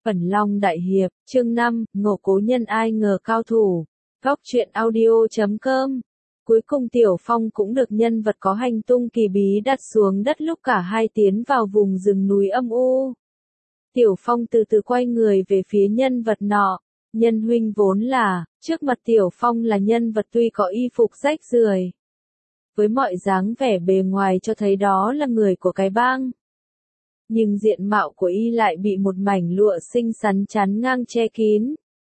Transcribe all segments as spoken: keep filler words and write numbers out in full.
Ẩn Long Đại Hiệp, chương năm, ngộ cố nhân ai ngờ cao thủ. Góc truyện audio chấm com. Cuối cùng Tiểu Phong cũng được nhân vật có hành tung kỳ bí đặt xuống đất lúc cả hai tiến vào vùng rừng núi âm u. Tiểu Phong từ từ quay người về phía nhân vật nọ. Nhân huynh vốn là, trước mặt Tiểu Phong là nhân vật tuy có y phục rách rưởi, với mọi dáng vẻ bề ngoài cho thấy đó là người của cái bang, nhưng diện mạo của y lại bị một mảnh lụa xinh xắn chắn ngang che kín.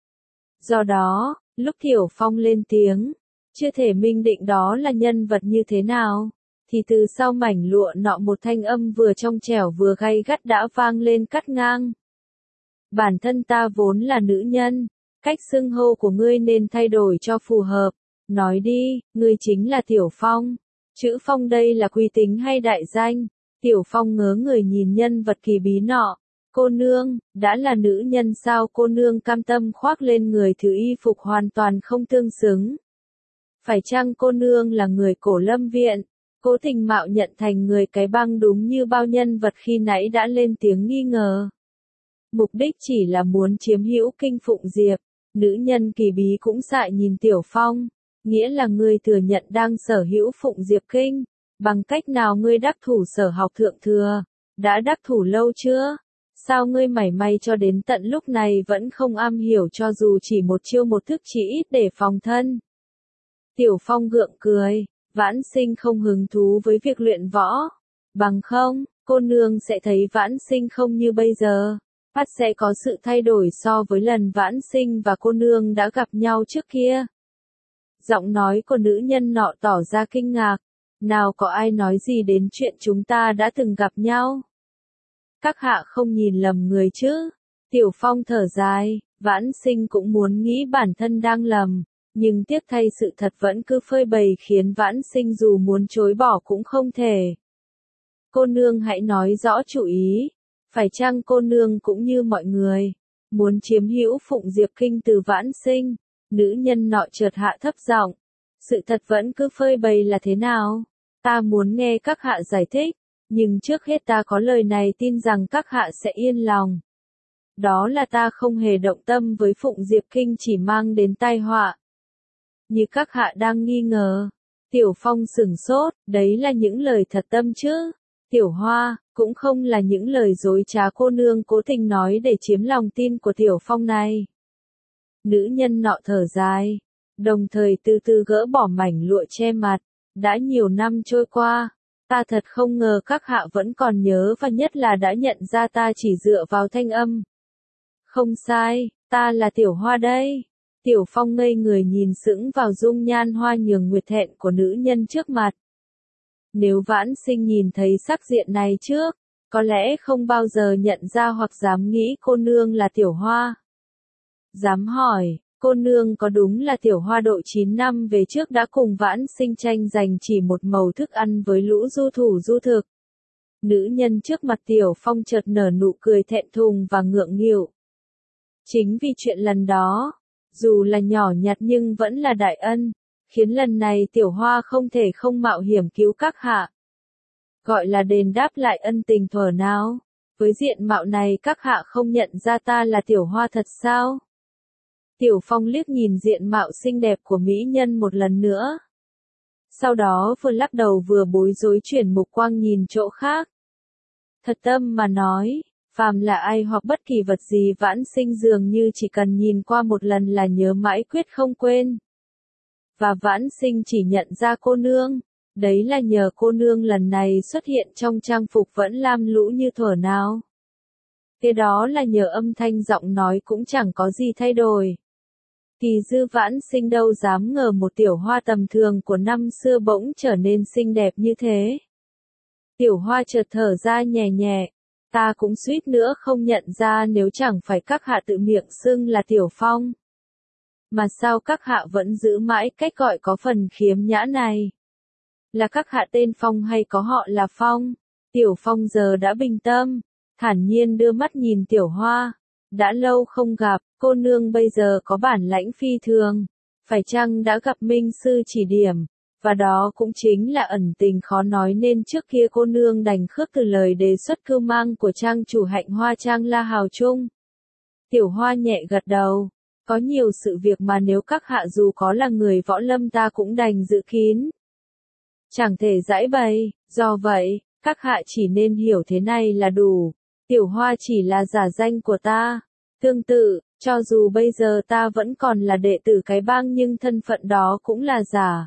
Do đó, lúc Tiểu Phong lên tiếng, chưa thể minh định đó là nhân vật như thế nào, thì từ sau mảnh lụa nọ một thanh âm vừa trong trẻo vừa gay gắt đã vang lên cắt ngang. Bản thân ta vốn là nữ nhân, cách xưng hô của ngươi nên thay đổi cho phù hợp. Nói đi, ngươi chính là Tiểu Phong. Chữ Phong đây là quý tính hay đại danh? Tiểu Phong ngớ người nhìn nhân vật kỳ bí nọ. Cô nương, đã là nữ nhân sao cô nương cam tâm khoác lên người thứ y phục hoàn toàn không tương xứng? Phải chăng cô nương là người cổ lâm viện, cố tình mạo nhận thành người cái bang đúng như bao nhân vật khi nãy đã lên tiếng nghi ngờ? Mục đích chỉ là muốn chiếm hữu kinh Phụng Diệp. Nữ nhân kỳ bí cũng dại nhìn Tiểu Phong. Nghĩa là ngươi thừa nhận đang sở hữu Phụng Diệp kinh. Bằng cách nào ngươi đắc thủ sở học thượng thừa? Đã đắc thủ lâu chưa? Sao ngươi mảy may cho đến tận lúc này vẫn không am hiểu cho dù chỉ một chiêu một thức chỉ ít để phòng thân? Tiểu Phong gượng cười. Vãn Sinh không hứng thú với việc luyện võ. Bằng không, cô nương sẽ thấy Vãn Sinh không như bây giờ. Phát sẽ có sự thay đổi so với lần Vãn Sinh và cô nương đã gặp nhau trước kia. Giọng nói của nữ nhân nọ tỏ ra kinh ngạc. Nào có ai nói gì đến chuyện chúng ta đã từng gặp nhau? Các hạ không nhìn lầm người chứ? Tiểu Phong thở dài, Vãn Sinh cũng muốn nghĩ bản thân đang lầm, nhưng tiếc thay sự thật vẫn cứ phơi bày khiến Vãn Sinh dù muốn chối bỏ cũng không thể. Cô nương hãy nói rõ chủ ý. Phải chăng cô nương cũng như mọi người, muốn chiếm hữu Phụng Diệp kinh từ Vãn Sinh? Nữ nhân nọ chợt hạ thấp giọng. Sự thật vẫn cứ phơi bày là thế nào? Ta muốn nghe các hạ giải thích, nhưng trước hết ta có lời này tin rằng các hạ sẽ yên lòng. Đó là ta không hề động tâm với Phụng Diệp kinh chỉ mang đến tai họa. Như các hạ đang nghi ngờ. Tiểu Phong sửng sốt, đấy là những lời thật tâm chứ? Tiểu Hoa, cũng không là những lời dối trá cô nương cố tình nói để chiếm lòng tin của Tiểu Phong này. Nữ nhân nọ thở dài, đồng thời từ từ gỡ bỏ mảnh lụa che mặt. Đã nhiều năm trôi qua, ta thật không ngờ các hạ vẫn còn nhớ và nhất là đã nhận ra ta chỉ dựa vào thanh âm. Không sai, ta là Tiểu Hoa đây. Tiểu Phong ngây người nhìn sững vào dung nhan hoa nhường nguyệt thẹn của nữ nhân trước mặt. Nếu Vãn Sinh nhìn thấy sắc diện này trước, có lẽ không bao giờ nhận ra hoặc dám nghĩ cô nương là Tiểu Hoa. Dám hỏi, cô nương có đúng là Tiểu Hoa độ chín năm về trước đã cùng Vãn Sinh tranh giành chỉ một mẩu thức ăn với lũ du thủ du thực? Nữ nhân trước mặt Tiểu Phong chợt nở nụ cười thẹn thùng và ngượng nghịu. Chính vì chuyện lần đó, dù là nhỏ nhặt nhưng vẫn là đại ân, khiến lần này Tiểu Hoa không thể không mạo hiểm cứu các hạ. Gọi là đền đáp lại ân tình thuở nào? Với diện mạo này các hạ không nhận ra ta là Tiểu Hoa thật sao? Tiểu Phong liếc nhìn diện mạo xinh đẹp của mỹ nhân một lần nữa. Sau đó vừa lắc đầu vừa bối rối chuyển mục quang nhìn chỗ khác. Thật tâm mà nói, phàm là ai hoặc bất kỳ vật gì Vãn Sinh dường như chỉ cần nhìn qua một lần là nhớ mãi quyết không quên. Và Vãn Sinh chỉ nhận ra cô nương, đấy là nhờ cô nương lần này xuất hiện trong trang phục vẫn lam lũ như thuở nào. Thế đó là nhờ âm thanh giọng nói cũng chẳng có gì thay đổi. Kỳ dư Vãn Sinh đâu dám ngờ một Tiểu Hoa tầm thường của năm xưa bỗng trở nên xinh đẹp như thế. Tiểu Hoa chợt thở ra nhẹ nhẹ, ta cũng suýt nữa không nhận ra nếu chẳng phải các hạ tự miệng xưng là Tiểu Phong. Mà sao các hạ vẫn giữ mãi cách gọi có phần khiếm nhã này? Là các hạ tên Phong hay có họ là Phong? Tiểu Phong giờ đã bình tâm, thản nhiên đưa mắt nhìn Tiểu Hoa. Đã lâu không gặp, cô nương bây giờ có bản lãnh phi thường. Phải chăng đã gặp minh sư chỉ điểm? Và đó cũng chính là ẩn tình khó nói nên trước kia cô nương đành khước từ lời đề xuất cưu mang của trang chủ Hạnh Hoa Trang La Hào Trung. Tiểu Hoa nhẹ gật đầu. Có nhiều sự việc mà nếu các hạ dù có là người võ lâm ta cũng đành giữ kín. Chẳng thể giãi bày, do vậy, các hạ chỉ nên hiểu thế này là đủ. Tiểu Hoa chỉ là giả danh của ta. Tương tự, cho dù bây giờ ta vẫn còn là đệ tử cái bang nhưng thân phận đó cũng là giả.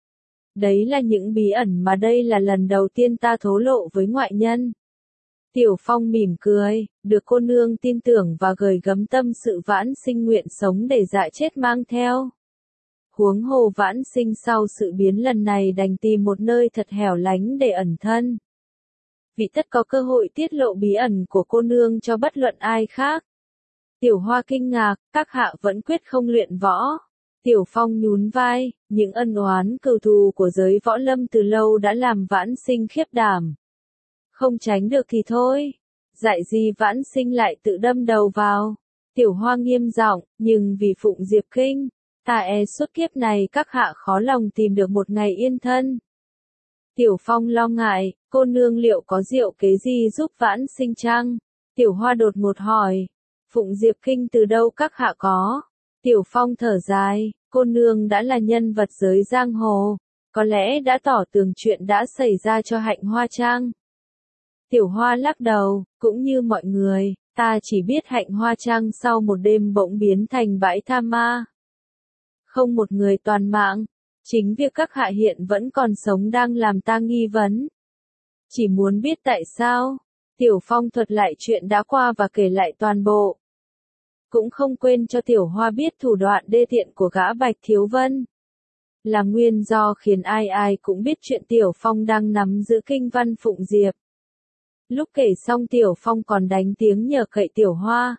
Đấy là những bí ẩn mà đây là lần đầu tiên ta thổ lộ với ngoại nhân. Tiểu Phong mỉm cười, được cô nương tin tưởng và gửi gắm tâm sự Vãn Sinh nguyện sống để dạ chết mang theo. Huống hồ Vãn Sinh sau sự biến lần này đành tìm một nơi thật hẻo lánh để ẩn thân. Vì tất có cơ hội tiết lộ bí ẩn của cô nương cho bất luận ai khác. Tiểu Hoa kinh ngạc, các hạ vẫn quyết không luyện võ. Tiểu Phong nhún vai, những ân oán cừu thù của giới võ lâm từ lâu đã làm Vãn Sinh khiếp đảm. Không tránh được thì thôi. Dạy gì Vãn Sinh lại tự đâm đầu vào. Tiểu Hoa nghiêm giọng, nhưng vì Phụng Diệp Kinh, ta e suốt kiếp này các hạ khó lòng tìm được một ngày yên thân. Tiểu Phong lo ngại, cô nương liệu có diệu kế gì giúp Vãn Sinh chăng? Tiểu Hoa đột ngột hỏi, Phụng Diệp Kinh từ đâu các hạ có? Tiểu Phong thở dài, cô nương đã là nhân vật giới giang hồ, có lẽ đã tỏ tường chuyện đã xảy ra cho Hạnh Hoa Trang. Tiểu Hoa lắc đầu, cũng như mọi người, ta chỉ biết Hạnh Hoa Trang sau một đêm bỗng biến thành bãi tha ma. Không một người toàn mạng, chính việc các hạ hiện vẫn còn sống đang làm ta nghi vấn. Chỉ muốn biết tại sao, Tiểu Phong thuật lại chuyện đã qua và kể lại toàn bộ. Cũng không quên cho Tiểu Hoa biết thủ đoạn đê tiện của gã Bạch Thiếu Vân. Là nguyên do khiến ai ai cũng biết chuyện Tiểu Phong đang nắm giữ kinh văn Phụng Diệp. Lúc kể xong Tiểu Phong còn đánh tiếng nhờ cậy Tiểu Hoa.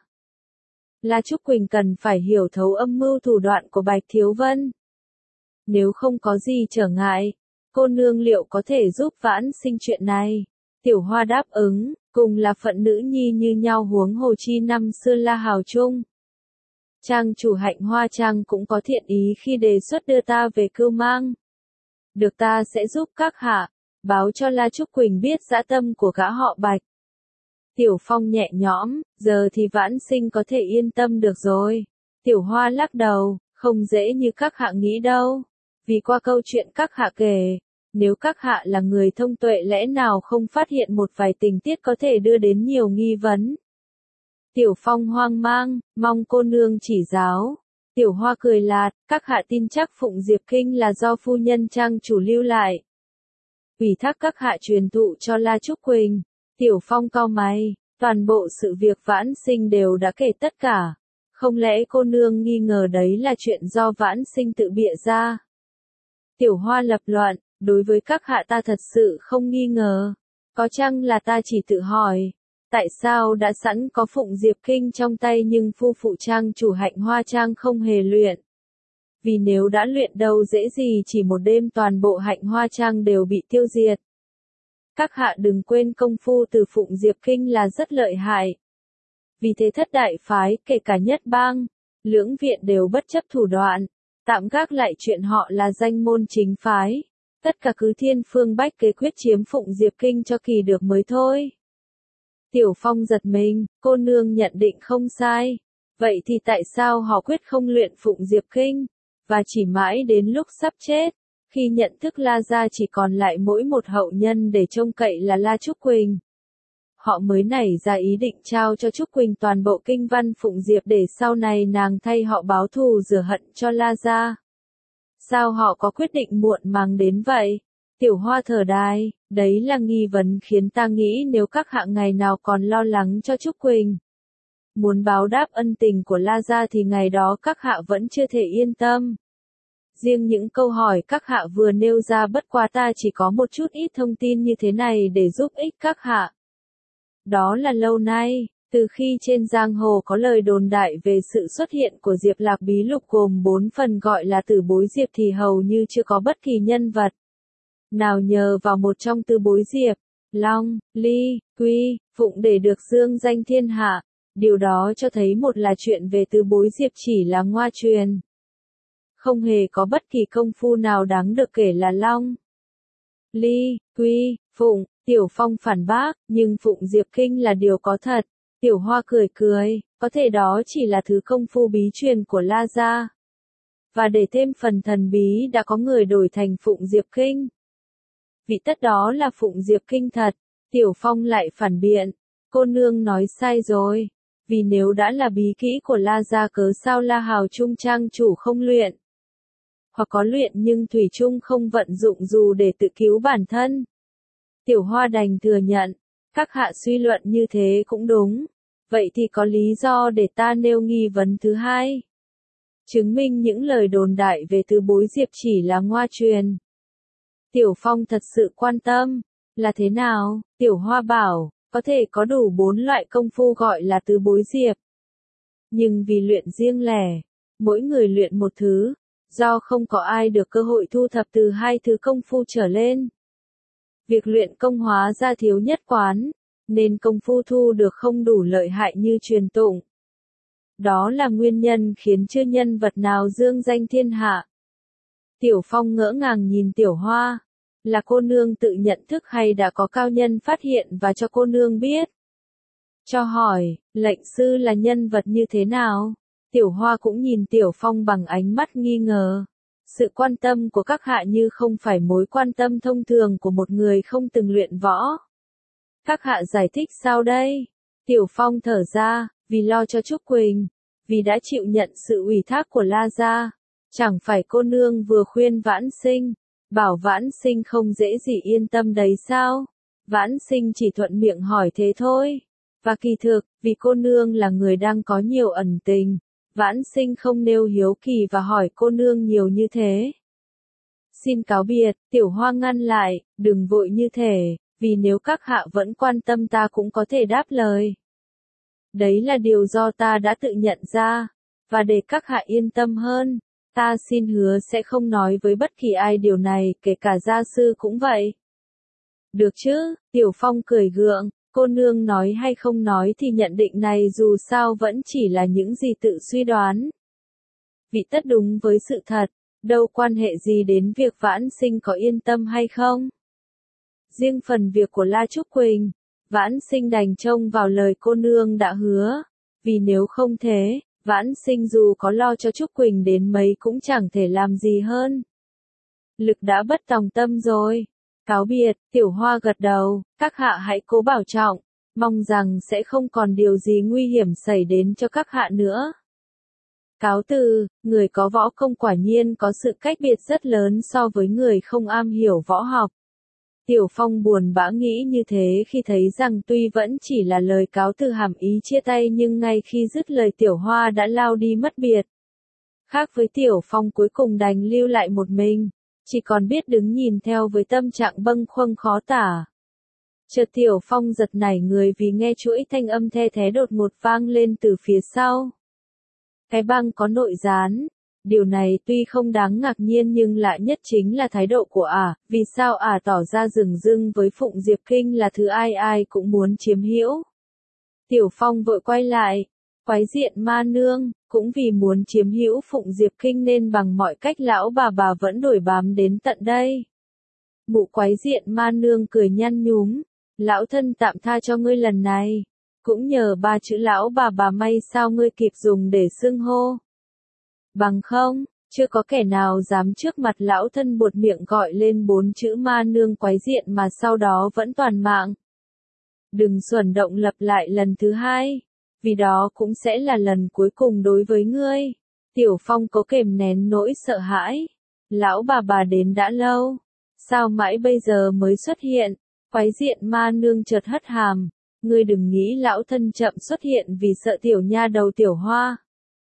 La Trúc Quỳnh cần phải hiểu thấu âm mưu thủ đoạn của Bạch Thiếu Vân. Nếu không có gì trở ngại, cô nương liệu có thể giúp Vãn Sinh chuyện này? Tiểu Hoa đáp ứng, cùng là phận nữ nhi như nhau huống hồ chi năm xưa La Hào chung. Trang chủ Hạnh Hoa Trang cũng có thiện ý khi đề xuất đưa ta về Cưu Mang. Được ta sẽ giúp các hạ, báo cho La Trúc Quỳnh biết dã tâm của gã họ Bạch. Tiểu Phong nhẹ nhõm, giờ thì Vãn Sinh có thể yên tâm được rồi. Tiểu Hoa lắc đầu, không dễ như các hạ nghĩ đâu. Vì qua câu chuyện các hạ kể, nếu các hạ là người thông tuệ lẽ nào không phát hiện một vài tình tiết có thể đưa đến nhiều nghi vấn. Tiểu Phong hoang mang, mong cô nương chỉ giáo. Tiểu Hoa cười lạt, các hạ tin chắc Phụng Diệp Kinh là do phu nhân Trang chủ lưu lại. Ủy thác các hạ truyền thụ cho La Trúc Quỳnh. Tiểu Phong cau mày, toàn bộ sự việc Vãn Sinh đều đã kể tất cả. Không lẽ cô nương nghi ngờ đấy là chuyện do Vãn Sinh tự bịa ra? Tiểu Hoa lập luận, đối với các hạ ta thật sự không nghi ngờ. Có chăng là ta chỉ tự hỏi, tại sao đã sẵn có Phụng Diệp Kinh trong tay nhưng phu phụ Trang chủ Hạnh Hoa Trang không hề luyện? Vì nếu đã luyện đâu dễ gì chỉ một đêm toàn bộ Hạnh Hoa Trang đều bị tiêu diệt. Các hạ đừng quên công phu từ Phụng Diệp Kinh là rất lợi hại. Vì thế thất đại phái, kể cả nhất bang, lưỡng viện đều bất chấp thủ đoạn, tạm gác lại chuyện họ là danh môn chính phái. Tất cả cứ thiên phương bách kế quyết chiếm Phụng Diệp Kinh cho kỳ được mới thôi. Tiểu Phong giật mình, cô nương nhận định không sai. Vậy thì tại sao họ quyết không luyện Phụng Diệp Kinh? Và chỉ mãi đến lúc sắp chết, khi nhận thức La gia chỉ còn lại mỗi một hậu nhân để trông cậy là La Trúc Quỳnh, họ mới nảy ra ý định trao cho Trúc Quỳnh toàn bộ kinh văn Phụng Diệp để sau này nàng thay họ báo thù rửa hận cho La gia. Sao họ có quyết định muộn màng đến vậy? Tiểu Hoa thở dài, đấy là nghi vấn khiến ta nghĩ nếu các hạ ngày nào còn lo lắng cho Trúc Quỳnh, muốn báo đáp ân tình của La gia thì ngày đó các hạ vẫn chưa thể yên tâm. Riêng những câu hỏi các hạ vừa nêu ra bất quá ta chỉ có một chút ít thông tin như thế này để giúp ích các hạ. Đó là lâu nay, từ khi trên giang hồ có lời đồn đại về sự xuất hiện của Diệp Lạc Bí Lục gồm bốn phần gọi là tử bối Diệp thì hầu như chưa có bất kỳ nhân vật nào nhờ vào một trong tư bối Diệp, Long, Ly, Quy, Phụng để được dương danh thiên hạ. Điều đó cho thấy một là chuyện về tư bối Diệp chỉ là ngoa truyền. Không hề có bất kỳ công phu nào đáng được kể là Long, Ly, Quy, Phụng. Tiểu Phong phản bác, nhưng Phụng Diệp Kinh là điều có thật. Tiểu Hoa cười cười, có thể đó chỉ là thứ công phu bí truyền của La gia. Và để thêm phần thần bí đã có người đổi thành Phụng Diệp Kinh. Vị tất đó là Phụng Diệp Kinh thật. Tiểu Phong lại phản biện, cô nương nói sai rồi. Vì nếu đã là bí kỹ của La gia cớ sao La Hào Trung trang chủ không luyện. Hoặc có luyện nhưng Thủy Trung không vận dụng dù để tự cứu bản thân. Tiểu Hoa đành thừa nhận, các hạ suy luận như thế cũng đúng. Vậy thì có lý do để ta nêu nghi vấn thứ hai. Chứng minh những lời đồn đại về tứ bối diệp chỉ là ngoa truyền. Tiểu Phong thật sự quan tâm, là thế nào? Tiểu Hoa bảo, có thể có đủ bốn loại công phu gọi là tứ bối diệp. Nhưng vì luyện riêng lẻ, mỗi người luyện một thứ, do không có ai được cơ hội thu thập từ hai thứ công phu trở lên. Việc luyện công hóa ra thiếu nhất quán, nên công phu thu được không đủ lợi hại như truyền tụng. Đó là nguyên nhân khiến chưa nhân vật nào dương danh thiên hạ. Tiểu Phong ngỡ ngàng nhìn Tiểu Hoa, là cô nương tự nhận thức hay đã có cao nhân phát hiện và cho cô nương biết? Cho hỏi, lệnh sư là nhân vật như thế nào? Tiểu Hoa cũng nhìn Tiểu Phong bằng ánh mắt nghi ngờ. Sự quan tâm của các hạ như không phải mối quan tâm thông thường của một người không từng luyện võ. Các hạ giải thích sao đây? Tiểu Phong thở ra, vì lo cho Trúc Quỳnh, vì đã chịu nhận sự ủy thác của La gia. Chẳng phải cô nương vừa khuyên Vãn Sinh, bảo Vãn Sinh không dễ gì yên tâm đấy sao? Vãn Sinh chỉ thuận miệng hỏi thế thôi. Và kỳ thực, vì cô nương là người đang có nhiều ẩn tình, Vãn Sinh không nêu hiếu kỳ và hỏi cô nương nhiều như thế. Xin cáo biệt, Tiểu Hoa ngăn lại, đừng vội như thế, vì nếu các hạ vẫn quan tâm ta cũng có thể đáp lời. Đấy là điều do ta đã tự nhận ra, và để các hạ yên tâm hơn, ta xin hứa sẽ không nói với bất kỳ ai điều này, kể cả gia sư cũng vậy. Được chứ, Tiểu Phong cười gượng, cô nương nói hay không nói thì nhận định này dù sao vẫn chỉ là những gì tự suy đoán. Vị tất đúng với sự thật, đâu quan hệ gì đến việc Vãn Sinh có yên tâm hay không. Riêng phần việc của La Trúc Quỳnh, Vãn Sinh đành trông vào lời cô nương đã hứa, vì nếu không thế, Vãn Sinh dù có lo cho Trúc Quỳnh đến mấy cũng chẳng thể làm gì hơn. Lực đã bất tòng tâm rồi. Cáo biệt, Tiểu Hoa gật đầu, các hạ hãy cố bảo trọng, mong rằng sẽ không còn điều gì nguy hiểm xảy đến cho các hạ nữa. Cáo từ, người có võ công quả nhiên có sự cách biệt rất lớn so với người không am hiểu võ học. Tiểu Phong buồn bã nghĩ như thế khi thấy rằng tuy vẫn chỉ là lời cáo từ hàm ý chia tay nhưng ngay khi dứt lời Tiểu Hoa đã lao đi mất biệt. Khác với Tiểu Phong cuối cùng đành lưu lại một mình, chỉ còn biết đứng nhìn theo với tâm trạng bâng khuâng khó tả. Chợt Tiểu Phong giật nảy người vì nghe chuỗi thanh âm the thé đột ngột vang lên từ phía sau. Cái băng có nội gián. Điều này tuy không đáng ngạc nhiên nhưng lạ nhất chính là thái độ của ả, vì sao ả tỏ ra rừng rưng với Phụng Diệp Kinh là thứ ai ai cũng muốn chiếm hữu. Tiểu Phong vội quay lại, quái diện ma nương, cũng vì muốn chiếm hữu Phụng Diệp Kinh nên bằng mọi cách lão bà bà vẫn đuổi bám đến tận đây. Mụ quái diện ma nương cười nhăn nhúm, lão thân tạm tha cho ngươi lần này, cũng nhờ ba chữ lão bà bà may sao ngươi kịp dùng để xưng hô. Bằng không, chưa có kẻ nào dám trước mặt lão thân buột miệng gọi lên bốn chữ ma nương quái diện mà sau đó vẫn toàn mạng. Đừng xuẩn động lặp lại lần thứ hai, vì đó cũng sẽ là lần cuối cùng đối với ngươi. Tiểu Phong cố kềm nén nỗi sợ hãi. Lão bà bà đến đã lâu, sao mãi bây giờ mới xuất hiện? Quái diện ma nương chợt hất hàm, ngươi đừng nghĩ lão thân chậm xuất hiện vì sợ tiểu nha đầu Tiểu Hoa.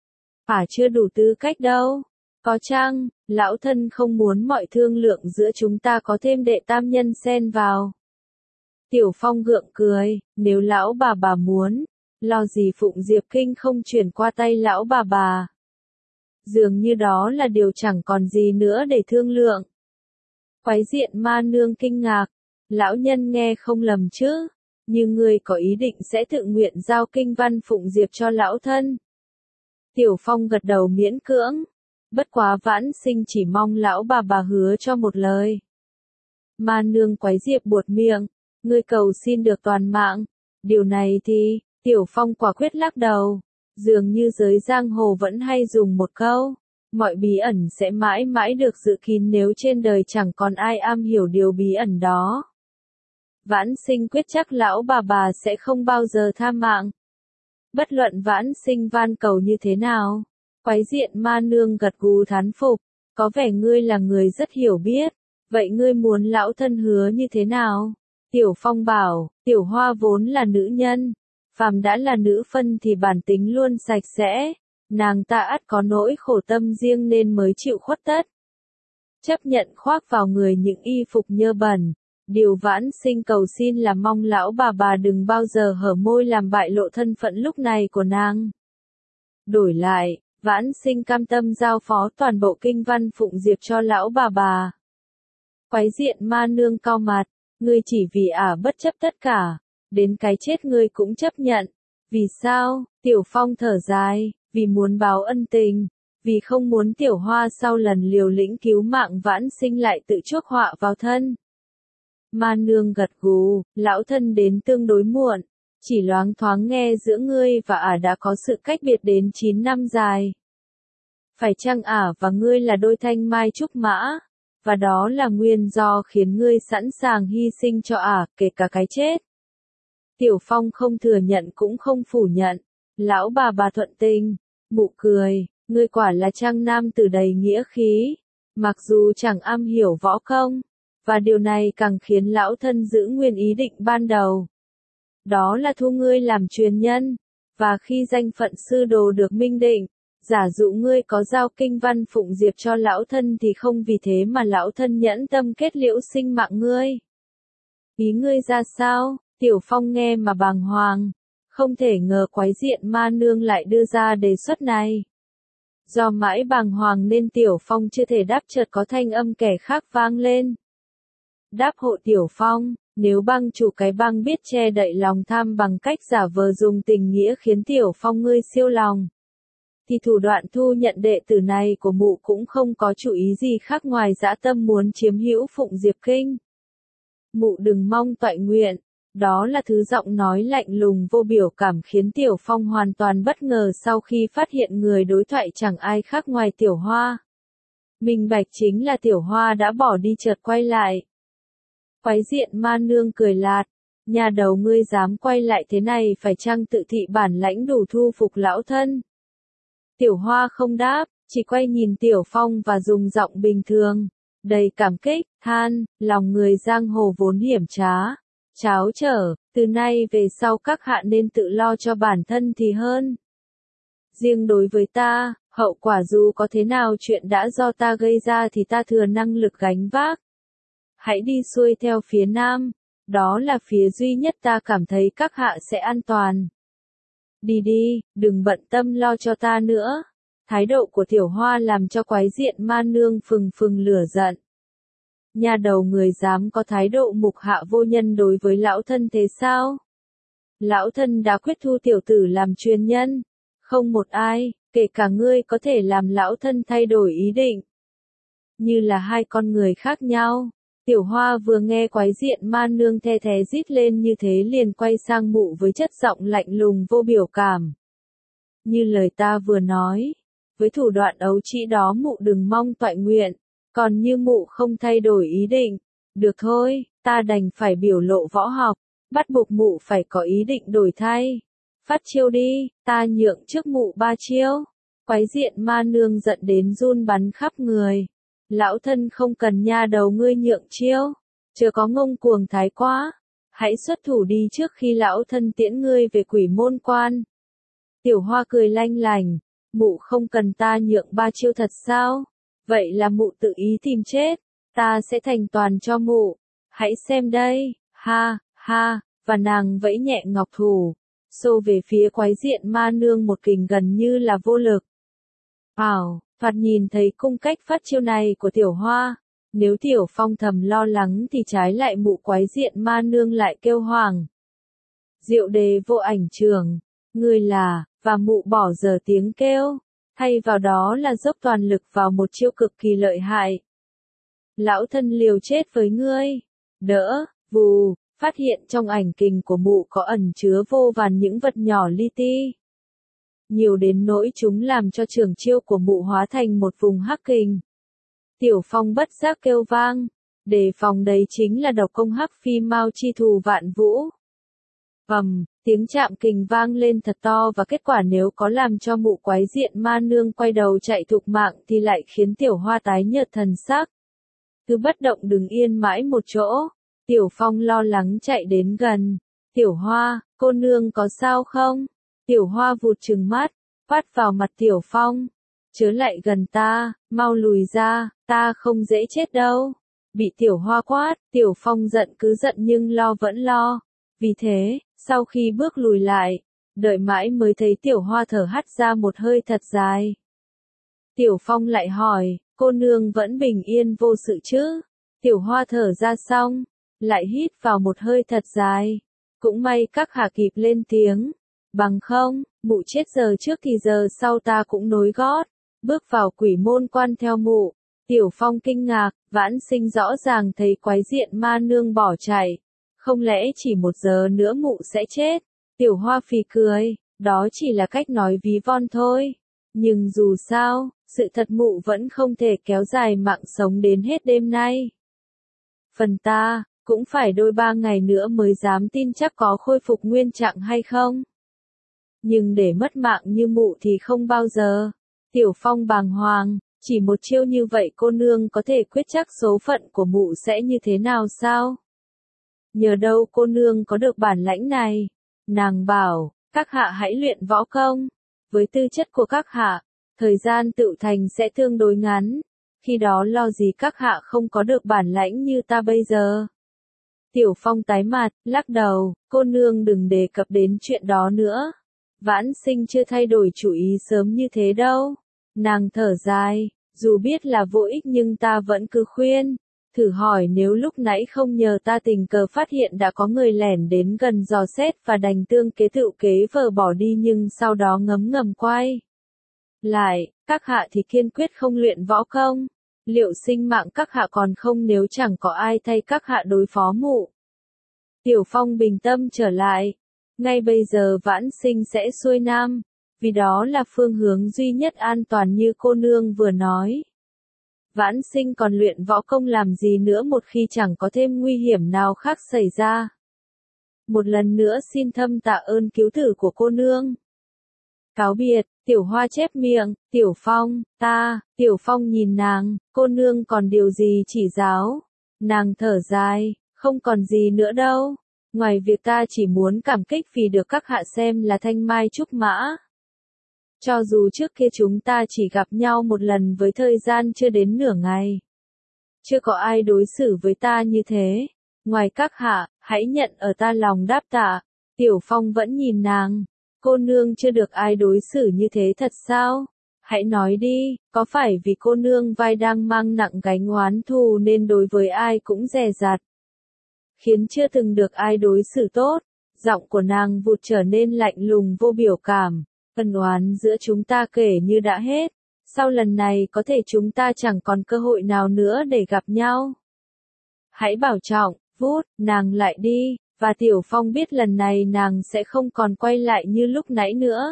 À chưa đủ tư cách đâu. Có chăng, lão thân không muốn mọi thương lượng giữa chúng ta có thêm đệ tam nhân xen vào. Tiểu Phong gượng cười, nếu lão bà bà muốn, lo gì Phụng Diệp Kinh không chuyển qua tay lão bà bà. Dường như đó là điều chẳng còn gì nữa để thương lượng. Quái diện ma nương kinh ngạc, lão nhân nghe không lầm chứ, nhưng người có ý định sẽ tự nguyện giao kinh văn Phụng Diệp cho lão thân. Tiểu Phong gật đầu miễn cưỡng, bất quá Vãn Sinh chỉ mong lão bà bà hứa cho một lời. Ma nương quái diệp buột miệng, ngươi cầu xin được toàn mạng, điều này thì, Tiểu Phong quả quyết lắc đầu. Dường như giới giang hồ vẫn hay dùng một câu. Mọi bí ẩn sẽ mãi mãi được giữ kín nếu trên đời chẳng còn ai am hiểu điều bí ẩn đó. Vãn Sinh quyết chắc lão bà bà sẽ không bao giờ tha mạng. Bất luận Vãn Sinh van cầu như thế nào. Quái diện ma nương gật gù thán phục. Có vẻ ngươi là người rất hiểu biết. Vậy ngươi muốn lão thân hứa như thế nào? Tiểu Phong bảo, Tiểu Hoa vốn là nữ nhân. Phàm đã là nữ phân thì bản tính luôn sạch sẽ. Nàng ta ắt có nỗi khổ tâm riêng nên mới chịu khuất tất. Chấp nhận khoác vào người những y phục nhơ bẩn. Điều Vãn Sinh cầu xin là mong lão bà bà đừng bao giờ hở môi làm bại lộ thân phận lúc này của nàng. Đổi lại, Vãn Sinh cam tâm giao phó toàn bộ kinh văn phụng diệp cho lão bà bà. Quái diện ma nương cau mặt, ngươi chỉ vì ả bất chấp tất cả, đến cái chết ngươi cũng chấp nhận. Vì sao? Tiểu Phong thở dài, vì muốn báo ân tình, vì không muốn Tiểu Hoa sau lần liều lĩnh cứu mạng Vãn Sinh lại tự chuốc họa vào thân. Ma nương gật gù, lão thân đến tương đối muộn, chỉ loáng thoáng nghe giữa ngươi và ả đã có sự cách biệt đến chín năm dài. Phải chăng ả và ngươi là đôi thanh mai trúc mã, và đó là nguyên do khiến ngươi sẵn sàng hy sinh cho ả, kể cả cái chết. Tiểu Phong không thừa nhận cũng không phủ nhận, lão bà bà thuận tình, mụ cười, ngươi quả là trang nam tử đầy nghĩa khí, mặc dù chẳng am hiểu võ công. Và điều này càng khiến lão thân giữ nguyên ý định ban đầu. Đó là thu ngươi làm truyền nhân. Và khi danh phận sư đồ được minh định, giả dụ ngươi có giao kinh văn phụng diệp cho lão thân thì không vì thế mà lão thân nhẫn tâm kết liễu sinh mạng ngươi. Ý ngươi ra sao? Tiểu Phong nghe mà bàng hoàng. Không thể ngờ quái diện ma nương lại đưa ra đề xuất này. Do mãi bàng hoàng nên Tiểu Phong chưa thể đáp, chợt có thanh âm kẻ khác vang lên. Đáp hộ Tiểu Phong, nếu bang chủ cái bang biết che đậy lòng tham bằng cách giả vờ dùng tình nghĩa khiến Tiểu Phong ngươi siêu lòng, thì thủ đoạn thu nhận đệ tử này của mụ cũng không có chủ ý gì khác ngoài dã tâm muốn chiếm hữu Phụng Diệp Kinh. Mụ đừng mong toại nguyện. Đó là thứ giọng nói lạnh lùng vô biểu cảm khiến Tiểu Phong hoàn toàn bất ngờ sau khi phát hiện người đối thoại chẳng ai khác ngoài Tiểu Hoa. Minh bạch chính là Tiểu Hoa đã bỏ đi chợt quay lại. Quái diện ma nương cười lạt, nhà đầu ngươi dám quay lại thế này phải chăng tự thị bản lãnh đủ thu phục lão thân? Tiểu Hoa không đáp, chỉ quay nhìn Tiểu Phong và dùng giọng bình thường, đầy cảm kích, than, lòng người giang hồ vốn hiểm trá, cháo trở, từ nay về sau các hạ nên tự lo cho bản thân thì hơn. Riêng đối với ta, hậu quả dù có thế nào chuyện đã do ta gây ra thì ta thừa năng lực gánh vác. Hãy đi xuôi theo phía nam, đó là phía duy nhất ta cảm thấy các hạ sẽ an toàn. Đi đi, đừng bận tâm lo cho ta nữa. Thái độ của Tiểu Hoa làm cho quái diện ma nương phừng phừng lửa giận. Nhà đầu người dám có thái độ mục hạ vô nhân đối với lão thân thế sao? Lão thân đã quyết thu tiểu tử làm truyền nhân. Không một ai, kể cả ngươi có thể làm lão thân thay đổi ý định. Như là hai con người khác nhau. Tiểu Hoa vừa nghe quái diện ma nương the thé rít lên như thế liền quay sang mụ với chất giọng lạnh lùng vô biểu cảm. Như lời ta vừa nói, với thủ đoạn ấu trĩ đó mụ đừng mong toại nguyện, còn như mụ không thay đổi ý định, được thôi, ta đành phải biểu lộ võ học, bắt buộc mụ phải có ý định đổi thay. Phát chiêu đi, ta nhượng trước mụ ba chiêu. Quái diện ma nương giận đến run bắn khắp người. Lão thân không cần nha đầu ngươi nhượng chiêu, chưa có ngông cuồng thái quá, hãy xuất thủ đi trước khi lão thân tiễn ngươi về quỷ môn quan. Tiểu Hoa cười lanh lành, mụ không cần ta nhượng ba chiêu thật sao? Vậy là mụ tự ý tìm chết, ta sẽ thành toàn cho mụ, hãy xem đây, ha, ha, và nàng vẫy nhẹ ngọc thủ, xô về phía quái diện ma nương một kình gần như là vô lực. Ảo, thoạt nhìn thấy cung cách phát chiêu này của Tiểu Hoa, nếu Tiểu Phong thầm lo lắng thì trái lại mụ quái diện ma nương lại kêu hoàng. Diệu Đề vô ảnh trường, ngươi là, và mụ bỏ giờ tiếng kêu, thay vào đó là dốc toàn lực vào một chiêu cực kỳ lợi hại. Lão thân liều chết với ngươi, đỡ, vù, phát hiện trong ảnh kình của mụ có ẩn chứa vô vàn những vật nhỏ li ti. Nhiều đến nỗi chúng làm cho trường chiêu của mụ hóa thành một vùng hắc kình. Tiểu Phong bất giác kêu vang, đề phòng đấy chính là độc công hắc phi mao chi thù vạn vũ. Ầm, tiếng chạm kình vang lên thật to và kết quả nếu có làm cho mụ quái diện ma nương quay đầu chạy thục mạng thì lại khiến Tiểu Hoa tái nhợt thần sắc. Cứ bất động đứng yên mãi một chỗ, Tiểu Phong lo lắng chạy đến gần. Tiểu Hoa, cô nương có sao không? Tiểu Hoa vụt trừng mắt, quát vào mặt Tiểu Phong. Chớ lại gần ta, mau lùi ra, ta không dễ chết đâu. Bị Tiểu Hoa quát, Tiểu Phong giận cứ giận nhưng lo vẫn lo. Vì thế, sau khi bước lùi lại, đợi mãi mới thấy Tiểu Hoa thở hắt ra một hơi thật dài. Tiểu Phong lại hỏi, cô nương vẫn bình yên vô sự chứ? Tiểu Hoa thở ra xong, lại hít vào một hơi thật dài. Cũng may các hạ kịp lên tiếng. Bằng không, mụ chết giờ trước thì giờ sau ta cũng nối gót. Bước vào quỷ môn quan theo mụ. Tiểu Phong kinh ngạc, Vãn Sinh rõ ràng thấy quái diện ma nương bỏ chạy. Không lẽ chỉ một giờ nữa mụ sẽ chết? Tiểu Hoa phì cười, đó chỉ là cách nói ví von thôi. Nhưng dù sao, sự thật mụ vẫn không thể kéo dài mạng sống đến hết đêm nay. Phần ta, cũng phải đôi ba ngày nữa mới dám tin chắc có khôi phục nguyên trạng hay không. Nhưng để mất mạng như mụ thì không bao giờ. Tiểu Phong bàng hoàng, chỉ một chiêu như vậy cô nương có thể quyết chắc số phận của mụ sẽ như thế nào sao? Nhờ đâu cô nương có được bản lãnh này? Nàng bảo, các hạ hãy luyện võ công. Với tư chất của các hạ, thời gian tự thành sẽ tương đối ngắn. Khi đó lo gì các hạ không có được bản lãnh như ta bây giờ. Tiểu Phong tái mặt, lắc đầu, cô nương đừng đề cập đến chuyện đó nữa. Vãn Sinh chưa thay đổi chủ ý sớm như thế đâu. Nàng thở dài, dù biết là vô ích nhưng ta vẫn cứ khuyên. Thử hỏi nếu lúc nãy không nhờ ta tình cờ phát hiện đã có người lẻn đến gần dò xét và đành tương kế tự kế vờ bỏ đi nhưng sau đó ngấm ngầm quay lại, các hạ thì kiên quyết không luyện võ công. Liệu sinh mạng các hạ còn không nếu chẳng có ai thay các hạ đối phó mụ? Tiểu Phong bình tâm trở lại. Ngay bây giờ Vãn Sinh sẽ xuôi nam, vì đó là phương hướng duy nhất an toàn như cô nương vừa nói. Vãn Sinh còn luyện võ công làm gì nữa một khi chẳng có thêm nguy hiểm nào khác xảy ra. Một lần nữa xin thâm tạ ơn cứu tử của cô nương. Cáo biệt, Tiểu Hoa chép miệng, Tiểu Phong, ta, Tiểu Phong nhìn nàng, cô nương còn điều gì chỉ giáo. Nàng thở dài, không còn gì nữa đâu. Ngoài việc ta chỉ muốn cảm kích vì được các hạ xem là thanh mai trúc mã. Cho dù trước kia chúng ta chỉ gặp nhau một lần với thời gian chưa đến nửa ngày. Chưa có ai đối xử với ta như thế. Ngoài các hạ, hãy nhận ở ta lòng đáp tạ. Tiểu Phong vẫn nhìn nàng. Cô nương chưa được ai đối xử như thế thật sao? Hãy nói đi, có phải vì cô nương vai đang mang nặng gánh oán thù nên đối với ai cũng dè dặt? Khiến chưa từng được ai đối xử tốt. Giọng của nàng vụt trở nên lạnh lùng vô biểu cảm. Ân oán giữa chúng ta kể như đã hết. Sau lần này có thể chúng ta chẳng còn cơ hội nào nữa để gặp nhau. Hãy bảo trọng, vút, nàng lại đi. Và Tiểu Phong biết lần này nàng sẽ không còn quay lại như lúc nãy nữa.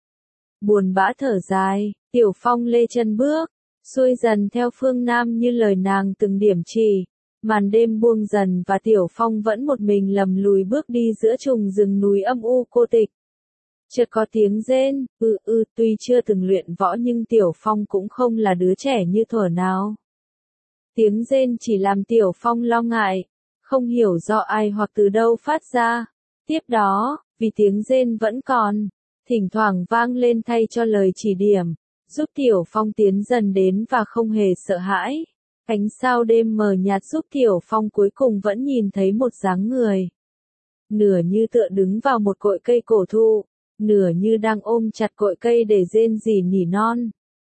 Buồn bã thở dài, Tiểu Phong lê chân bước, xuôi dần theo phương Nam như lời nàng từng điểm chỉ. Màn đêm buông dần và Tiểu Phong vẫn một mình lầm lùi bước đi giữa trùng rừng núi âm u cô tịch. Chợt có tiếng rên, ư ư, tuy chưa từng luyện võ nhưng Tiểu Phong cũng không là đứa trẻ như thuở nào. Tiếng rên chỉ làm Tiểu Phong lo ngại, không hiểu do ai hoặc từ đâu phát ra. Tiếp đó, vì tiếng rên vẫn còn, thỉnh thoảng vang lên thay cho lời chỉ điểm, giúp Tiểu Phong tiến dần đến và không hề sợ hãi. Ánh sao đêm mờ nhạt giúp Tiểu Phong cuối cùng vẫn nhìn thấy một dáng người. Nửa như tựa đứng vào một cội cây cổ thụ, nửa như đang ôm chặt cội cây để rên rỉ nỉ non.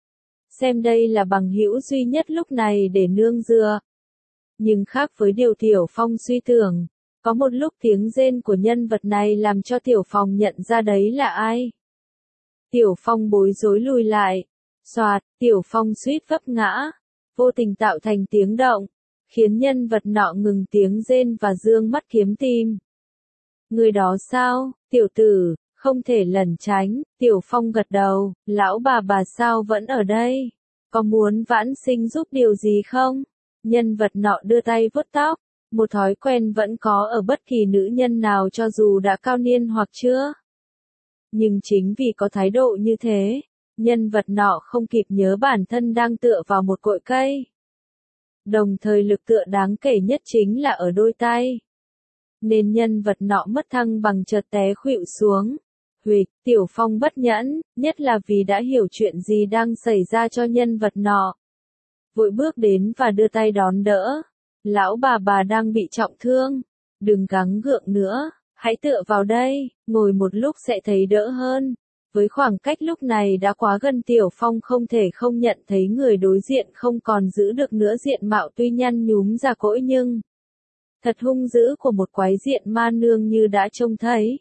Xem đây là bằng hữu duy nhất lúc này để nương dựa. Nhưng khác với điều Tiểu Phong suy tưởng, có một lúc tiếng rên của nhân vật này làm cho Tiểu Phong nhận ra đấy là ai. Tiểu Phong bối rối lùi lại, xoạt, Tiểu Phong suýt vấp ngã, vô tình tạo thành tiếng động, khiến nhân vật nọ ngừng tiếng rên và dương mắt kiếm tìm. Người đó sao, tiểu tử, không thể lẩn tránh, Tiểu Phong gật đầu, lão bà bà sao vẫn ở đây? Có muốn vãn sinh giúp điều gì không? Nhân vật nọ đưa tay vuốt tóc, một thói quen vẫn có ở bất kỳ nữ nhân nào cho dù đã cao niên hoặc chưa. Nhưng chính vì có thái độ như thế, nhân vật nọ không kịp nhớ bản thân đang tựa vào một cội cây. Đồng thời lực tựa đáng kể nhất chính là ở đôi tay. Nên nhân vật nọ mất thăng bằng chợt té khuỵu xuống. Huỵch, Tiểu Phong bất nhẫn, nhất là vì đã hiểu chuyện gì đang xảy ra cho nhân vật nọ. Vội bước đến và đưa tay đón đỡ. Lão bà bà đang bị trọng thương. Đừng gắng gượng nữa, hãy tựa vào đây, ngồi một lúc sẽ thấy đỡ hơn. Với khoảng cách lúc này đã quá gần, Tiểu Phong không thể không nhận thấy người đối diện không còn giữ được nữa diện mạo tuy nhăn nhúm già cỗi nhưng thật hung dữ của một quái diện ma nương như đã trông thấy.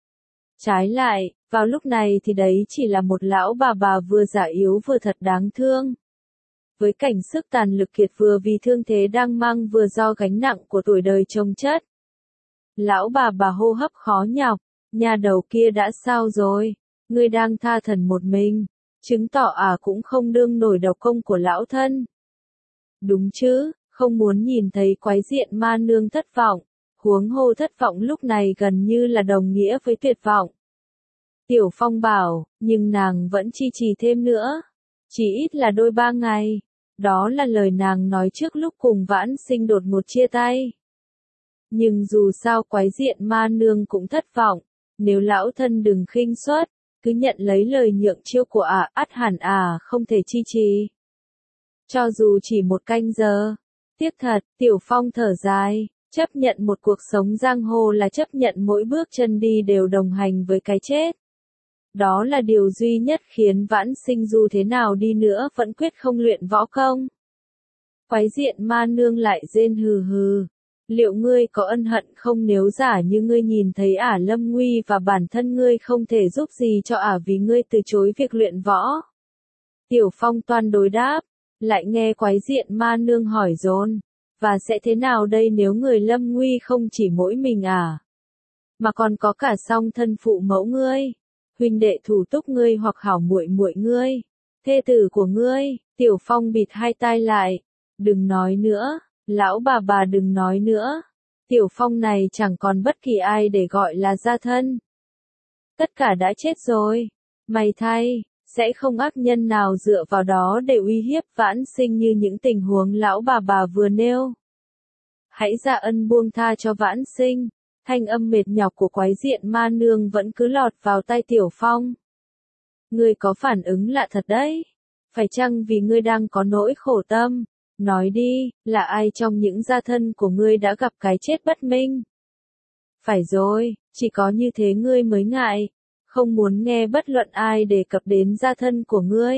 Trái lại, vào lúc này thì đấy chỉ là một lão bà bà vừa già yếu vừa thật đáng thương. Với cảnh sức tàn lực kiệt vừa vì thương thế đang mang vừa do gánh nặng của tuổi đời chồng chất. Lão bà bà hô hấp khó nhọc, nhà đầu kia đã sao rồi? Ngươi đang tha thần một mình, chứng tỏ à cũng không đương nổi độc công của lão thân. Đúng chứ, không muốn nhìn thấy quái diện ma nương thất vọng, huống hồ thất vọng lúc này gần như là đồng nghĩa với tuyệt vọng. Tiểu Phong bảo, nhưng nàng vẫn chi trì thêm nữa, chỉ ít là đôi ba ngày, đó là lời nàng nói trước lúc cùng Vãn Sinh đột ngột chia tay. Nhưng dù sao quái diện ma nương cũng thất vọng, nếu lão thân đừng khinh suất, cứ nhận lấy lời nhượng chiêu của ả, à, ắt hẳn ả à, không thể chi trì. Cho dù chỉ một canh giờ, tiếc thật, Tiểu Phong thở dài, chấp nhận một cuộc sống giang hồ là chấp nhận mỗi bước chân đi đều đồng hành với cái chết. Đó là điều duy nhất khiến Vãn Sinh dù thế nào đi nữa vẫn quyết không luyện võ công. Quái diện ma nương lại rên hừ hừ. Liệu ngươi có ân hận không nếu giả như ngươi nhìn thấy ả lâm nguy và bản thân ngươi không thể giúp gì cho ả vì ngươi từ chối việc luyện võ? Tiểu Phong toan đối đáp, lại nghe quái diện ma nương hỏi dồn, và sẽ thế nào đây nếu người lâm nguy không chỉ mỗi mình ả, mà còn có cả song thân phụ mẫu ngươi, huynh đệ thủ túc ngươi hoặc hảo muội muội ngươi, thê tử của ngươi? Tiểu Phong bịt hai tai lại, đừng nói nữa. Lão bà bà đừng nói nữa, Tiểu Phong này chẳng còn bất kỳ ai để gọi là gia thân. Tất cả đã chết rồi, may thay, sẽ không ác nhân nào dựa vào đó để uy hiếp Vãn Sinh như những tình huống lão bà bà vừa nêu. Hãy ra ân buông tha cho Vãn Sinh, thanh âm mệt nhọc của quái diện ma nương vẫn cứ lọt vào tai Tiểu Phong. Ngươi có phản ứng lạ thật đấy, phải chăng vì ngươi đang có nỗi khổ tâm? Nói đi, là ai trong những gia thân của ngươi đã gặp cái chết bất minh? Phải rồi, chỉ có như thế ngươi mới ngại, không muốn nghe bất luận ai đề cập đến gia thân của ngươi.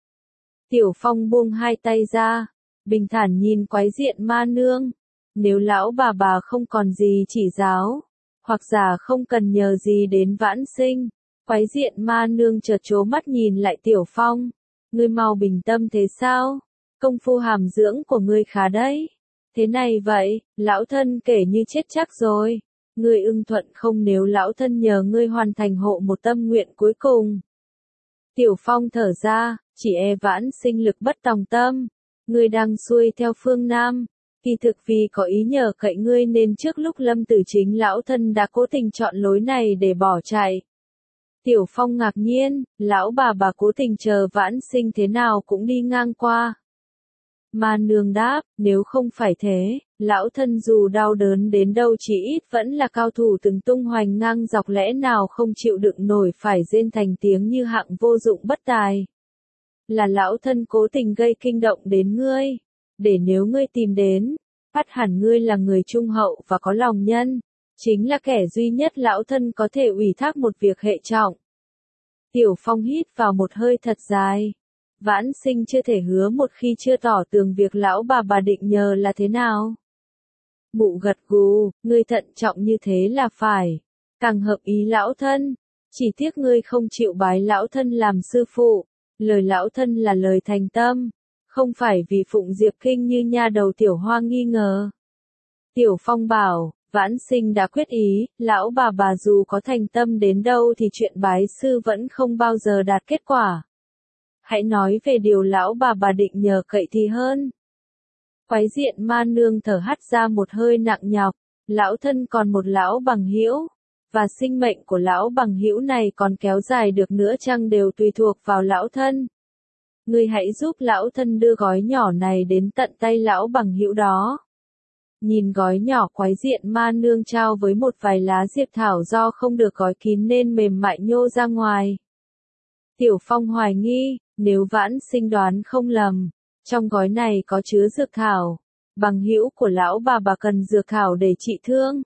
Tiểu Phong buông hai tay ra, bình thản nhìn quái diện ma nương. Nếu lão bà bà không còn gì chỉ giáo, hoặc giả không cần nhờ gì đến Vãn Sinh, quái diện ma nương chợt trố mắt nhìn lại Tiểu Phong. Ngươi mau bình tâm thế sao? Công phu hàm dưỡng của ngươi khá đấy. Thế này vậy, lão thân kể như chết chắc rồi. Ngươi ưng thuận không nếu lão thân nhờ ngươi hoàn thành hộ một tâm nguyện cuối cùng? Tiểu Phong thở ra, chỉ e Vãn Sinh lực bất tòng tâm. Ngươi đang xuôi theo phương Nam. Kỳ thực vì có ý nhờ cậy ngươi nên trước lúc lâm tử chính lão thân đã cố tình chọn lối này để bỏ chạy. Tiểu Phong ngạc nhiên, lão bà bà cố tình chờ Vãn Sinh thế nào cũng đi ngang qua. Ma nương đáp, nếu không phải thế, lão thân dù đau đớn đến đâu chỉ ít vẫn là cao thủ từng tung hoành ngang dọc, lẽ nào không chịu đựng nổi phải rên thành tiếng như hạng vô dụng bất tài. Là lão thân cố tình gây kinh động đến ngươi, để nếu ngươi tìm đến, ắt hẳn ngươi là người trung hậu và có lòng nhân, chính là kẻ duy nhất lão thân có thể ủy thác một việc hệ trọng. Tiểu Phong hít vào một hơi thật dài. Vãn Sinh chưa thể hứa một khi chưa tỏ tường việc lão bà bà định nhờ là thế nào. Mụ gật gù, ngươi thận trọng như thế là phải, càng hợp ý lão thân, chỉ tiếc ngươi không chịu bái lão thân làm sư phụ, lời lão thân là lời thành tâm, không phải vì Phụng Diệp Kinh như nha đầu Tiểu Hoa nghi ngờ. Tiểu Phong bảo, Vãn Sinh đã quyết ý, lão bà bà dù có thành tâm đến đâu thì chuyện bái sư vẫn không bao giờ đạt kết quả. Hãy nói về điều lão bà bà định nhờ cậy thì hơn. Quái diện ma nương thở hắt ra một hơi nặng nhọc, lão thân còn một lão bằng hữu, và sinh mệnh của lão bằng hữu này còn kéo dài được nữa chăng đều tùy thuộc vào lão thân. Ngươi hãy giúp lão thân đưa gói nhỏ này đến tận tay lão bằng hữu đó. Nhìn gói nhỏ quái diện ma nương trao với một vài lá diệp thảo do không được gói kín nên mềm mại nhô ra ngoài. Tiểu Phong hoài nghi, nếu Vãn Sinh đoán không lầm, trong gói này có chứa dược thảo, bằng hữu của lão bà bà cần dược thảo để trị thương.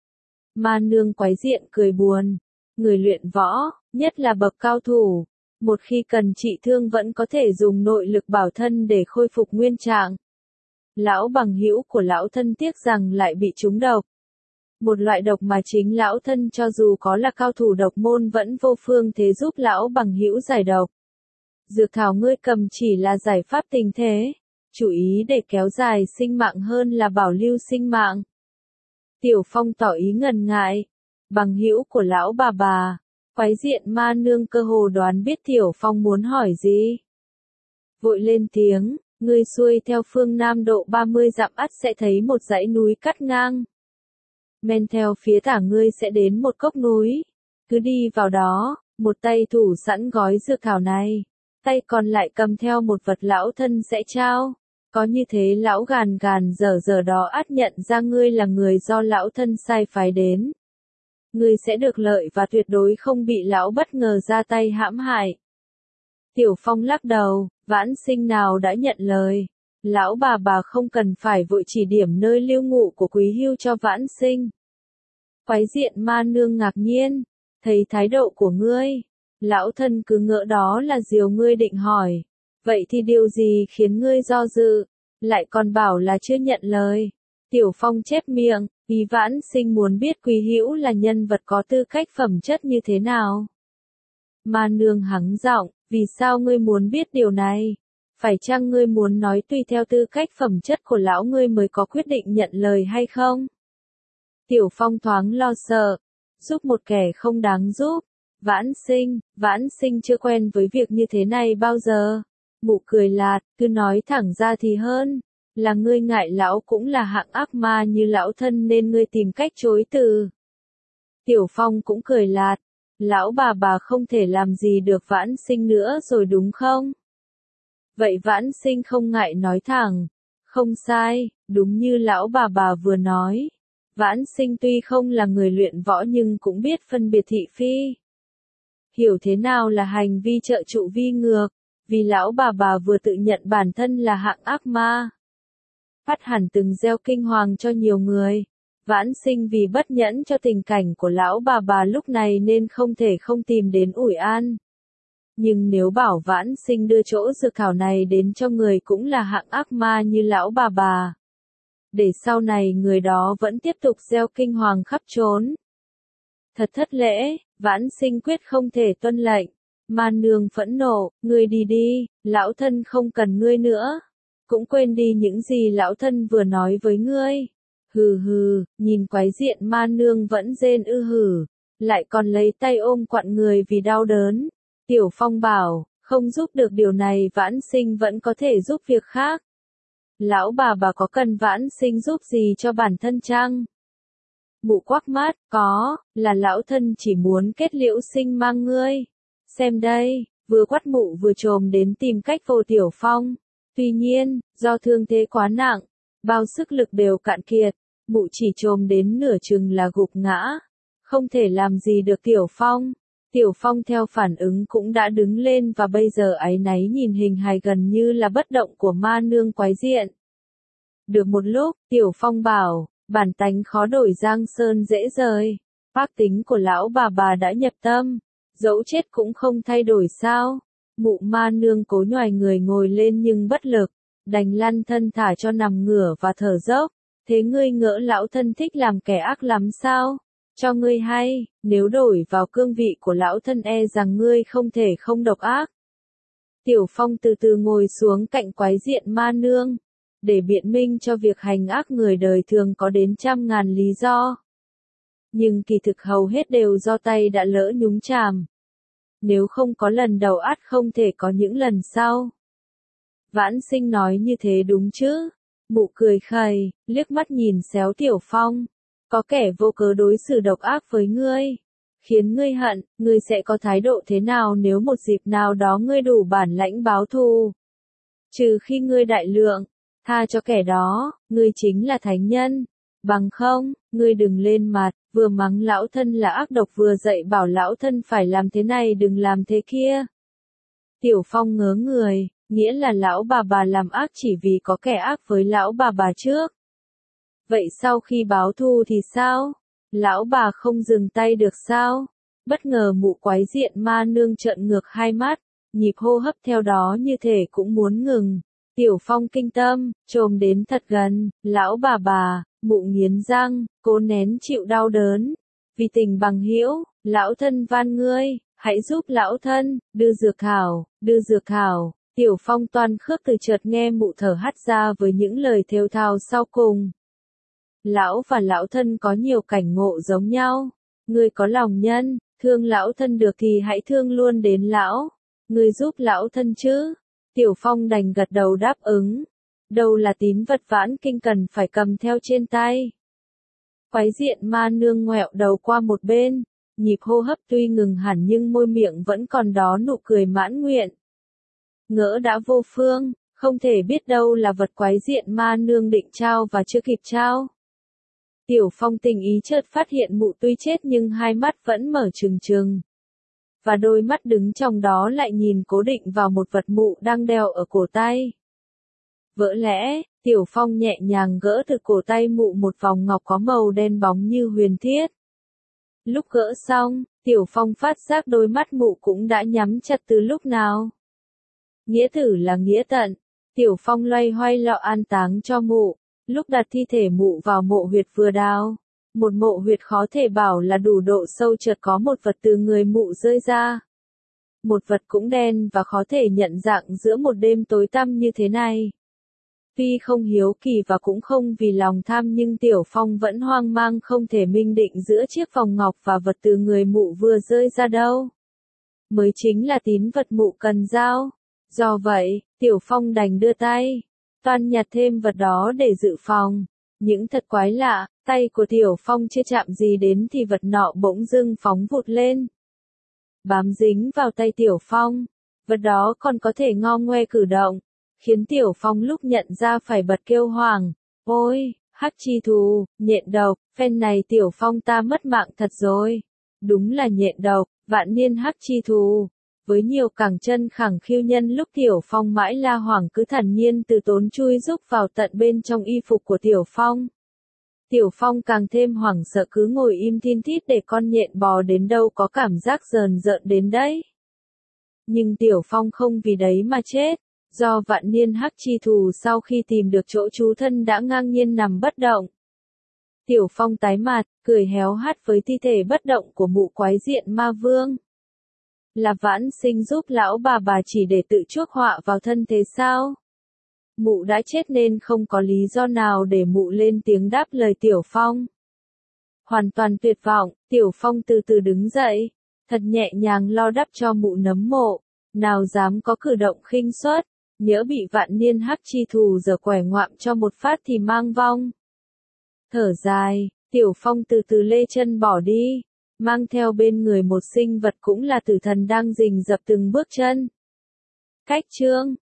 Ma nương quái diện cười buồn, người luyện võ, nhất là bậc cao thủ, một khi cần trị thương vẫn có thể dùng nội lực bảo thân để khôi phục nguyên trạng. Lão bằng hữu của lão thân tiếc rằng lại bị trúng độc. Một loại độc mà chính lão thân cho dù có là cao thủ độc môn vẫn vô phương thế giúp lão bằng hữu giải độc. Dược thảo ngươi cầm chỉ là giải pháp tình thế, chủ ý để kéo dài sinh mạng hơn là bảo lưu sinh mạng. Tiểu Phong tỏ ý ngần ngại, bằng hữu của lão bà bà, quái diện ma nương cơ hồ đoán biết Tiểu Phong muốn hỏi gì. Vội lên tiếng, ngươi xuôi theo phương Nam độ ba mươi dặm ắt sẽ thấy một dãy núi cắt ngang. Men theo phía tả ngươi sẽ đến một cốc núi, cứ đi vào đó, một tay thủ sẵn gói dược thảo này, tay còn lại cầm theo một vật lão thân sẽ trao. Có như thế lão gàn gàn dở dở đó ắt nhận ra ngươi là người do lão thân sai phái đến. Ngươi sẽ được lợi và tuyệt đối không bị lão bất ngờ ra tay hãm hại. Tiểu Phong lắc đầu, Vãn Sinh nào đã nhận lời. Lão bà bà không cần phải vội chỉ điểm nơi lưu ngụ của Quý Hưu cho Vãn Sinh. Quái diện ma nương ngạc nhiên, thấy thái độ của ngươi, lão thân cứ ngỡ đó là điều ngươi định hỏi. Vậy thì điều gì khiến ngươi do dự, lại còn bảo là chưa nhận lời? Tiểu Phong chép miệng, ý Vãn Sinh muốn biết Quý Hữu là nhân vật có tư cách phẩm chất như thế nào. Ma nương hắng giọng, vì sao ngươi muốn biết điều này? Phải chăng ngươi muốn nói tùy theo tư cách phẩm chất của lão ngươi mới có quyết định nhận lời hay không? Tiểu Phong thoáng lo sợ, giúp một kẻ không đáng giúp. Vãn Sinh, Vãn Sinh chưa quen với việc như thế này bao giờ. Mụ cười lạt, cứ nói thẳng ra thì hơn, là ngươi ngại lão cũng là hạng ác ma như lão thân nên ngươi tìm cách chối từ. Tiểu Phong cũng cười lạt, lão bà bà không thể làm gì được Vãn Sinh nữa rồi đúng không? Vậy Vãn Sinh không ngại nói thẳng, không sai, đúng như lão bà bà vừa nói. Vãn Sinh tuy không là người luyện võ nhưng cũng biết phân biệt thị phi. Hiểu thế nào là hành vi trợ trụ vi ngược. Vì lão bà bà vừa tự nhận bản thân là hạng ác ma. Phát hẳn từng gieo kinh hoàng cho nhiều người. Vãn Sinh vì bất nhẫn cho tình cảnh của lão bà bà lúc này nên không thể không tìm đến ủi an. Nhưng nếu bảo Vãn Sinh đưa chỗ dược thảo này đến cho người cũng là hạng ác ma như lão bà bà. Để sau này người đó vẫn tiếp tục gieo kinh hoàng khắp trốn. Thật thất lễ, Vãn Sinh quyết không thể tuân lệnh. Ma nương phẫn nộ, ngươi đi đi, lão thân không cần ngươi nữa. Cũng quên đi những gì lão thân vừa nói với ngươi. Hừ hừ, nhìn quái diện ma nương vẫn rên ư hử, lại còn lấy tay ôm quặn người vì đau đớn. Tiểu Phong bảo, không giúp được điều này Vãn Sinh vẫn có thể giúp việc khác. Lão bà bà có cần Vãn Sinh giúp gì cho bản thân chăng? Mụ quắc mắt, có, là lão thân chỉ muốn kết liễu sinh mang ngươi. Xem đây, vừa quát mụ vừa trồm đến tìm cách vô Tiểu Phong. Tuy nhiên, do thương thế quá nặng, bao sức lực đều cạn kiệt, mụ chỉ trồm đến nửa chừng là gục ngã. Không thể làm gì được Tiểu Phong. Tiểu Phong theo phản ứng cũng đã đứng lên và bây giờ áy náy nhìn hình hài gần như là bất động của ma nương quái diện. Được một lúc, Tiểu Phong bảo, bản tánh khó đổi giang sơn dễ rời. Phác tính của lão bà bà đã nhập tâm. Dẫu chết cũng không thay đổi sao? Mụ ma nương cố nhoài người ngồi lên nhưng bất lực, đành lăn thân thả cho nằm ngửa và thở dốc. Thế ngươi ngỡ lão thân thích làm kẻ ác lắm sao? Cho ngươi hay, nếu đổi vào cương vị của lão thân e rằng ngươi không thể không độc ác. Tiểu Phong từ từ ngồi xuống cạnh quái diện ma nương, để biện minh cho việc hành ác người đời thường có đến trăm ngàn lý do. Nhưng kỳ thực hầu hết đều do tay đã lỡ nhúng chàm. Nếu không có lần đầu ắt không thể có những lần sau. Vãn Sinh nói như thế đúng chứ? Mụ cười khẩy, liếc mắt nhìn xéo Tiểu Phong. Có kẻ vô cớ đối xử độc ác với ngươi, khiến ngươi hận, ngươi sẽ có thái độ thế nào nếu một dịp nào đó ngươi đủ bản lãnh báo thù? Trừ khi ngươi đại lượng, tha cho kẻ đó, ngươi chính là thánh nhân. Bằng không, ngươi đừng lên mặt, vừa mắng lão thân là ác độc vừa dạy bảo lão thân phải làm thế này đừng làm thế kia. Tiểu Phong ngớ người, nghĩa là lão bà bà làm ác chỉ vì có kẻ ác với lão bà bà trước. Vậy sau khi báo thù thì sao? Lão bà không dừng tay được sao? Bất ngờ mụ quái diện ma nương trợn ngược hai mắt, nhịp hô hấp theo đó như thể cũng muốn ngừng. Tiểu Phong kinh tâm, trồm đến thật gần, lão bà bà, mụ nghiến răng, cố nén chịu đau đớn. Vì tình bằng hữu, lão thân van ngươi, hãy giúp lão thân, đưa dược thảo, đưa dược thảo. Tiểu Phong toan khước từ chợt nghe mụ thở hắt ra với những lời thều thào sau cùng. Lão và lão thân có nhiều cảnh ngộ giống nhau. Ngươi có lòng nhân, thương lão thân được thì hãy thương luôn đến lão. Ngươi giúp lão thân chứ? Tiểu Phong đành gật đầu đáp ứng. Đâu là tín vật Vãn Kinh cần phải cầm theo trên tay. Quái diện ma nương ngoẹo đầu qua một bên, nhịp hô hấp tuy ngừng hẳn nhưng môi miệng vẫn còn đó nụ cười mãn nguyện. Ngỡ đã vô phương, không thể biết đâu là vật quái diện ma nương định trao và chưa kịp trao. Tiểu Phong tình ý chợt phát hiện mụ tuy chết nhưng hai mắt vẫn mở trừng trừng. Và đôi mắt đứng trong đó lại nhìn cố định vào một vật mụ đang đeo ở cổ tay. Vỡ lẽ, Tiểu Phong nhẹ nhàng gỡ từ cổ tay mụ một vòng ngọc có màu đen bóng như huyền thiết. Lúc gỡ xong, Tiểu Phong phát giác đôi mắt mụ cũng đã nhắm chặt từ lúc nào. Nghĩa tử là nghĩa tận, Tiểu Phong loay hoay lọ an táng cho mụ, lúc đặt thi thể mụ vào mộ huyệt vừa đào. Một mộ huyệt khó thể bảo là đủ độ sâu chợt có một vật từ người mụ rơi ra. Một vật cũng đen và khó thể nhận dạng giữa một đêm tối tăm như thế này. Tuy không hiếu kỳ và cũng không vì lòng tham nhưng Tiểu Phong vẫn hoang mang không thể minh định giữa chiếc vòng ngọc và vật từ người mụ vừa rơi ra đâu. Mới chính là tín vật mụ cần giao. Do vậy, Tiểu Phong đành đưa tay, toan nhặt thêm vật đó để dự phòng. Những thật quái lạ, tay của Tiểu Phong chưa chạm gì đến thì vật nọ bỗng dưng phóng vụt lên. Bám dính vào tay Tiểu Phong, vật đó còn có thể ngo ngoe cử động, khiến Tiểu Phong lúc nhận ra phải bật kêu hoảng. Ôi, hắc chi thù, nhện độc, phen này Tiểu Phong ta mất mạng thật rồi. Đúng là nhện độc, vạn niên hắc chi thù. Với nhiều cẳng chân khẳng khiu nhân lúc Tiểu Phong mãi la hoảng cứ thản nhiên từ tốn chui rúc vào tận bên trong y phục của Tiểu Phong. Tiểu Phong càng thêm hoảng sợ cứ ngồi im thin thít để con nhện bò đến đâu có cảm giác rờn rợn đến đấy. Nhưng Tiểu Phong không vì đấy mà chết, do vạn niên hắc chi thù sau khi tìm được chỗ trú thân đã ngang nhiên nằm bất động. Tiểu Phong tái mặt, cười héo hắt với thi thể bất động của mụ quái diện ma vương. Là Vãn Sinh giúp lão bà bà chỉ để tự chuốc họa vào thân thế sao? Mụ đã chết nên không có lý do nào để mụ lên tiếng đáp lời Tiểu Phong. Hoàn toàn tuyệt vọng, Tiểu Phong từ từ đứng dậy, thật nhẹ nhàng lo đắp cho mụ nấm mộ, nào dám có cử động khinh suất, nhỡ bị vạn niên hắc chi thù giở quẻ ngoạm cho một phát thì mang vong. Thở dài, Tiểu Phong từ từ lê chân bỏ đi, mang theo bên người một sinh vật cũng là tử thần đang rình rập từng bước chân. Cách chương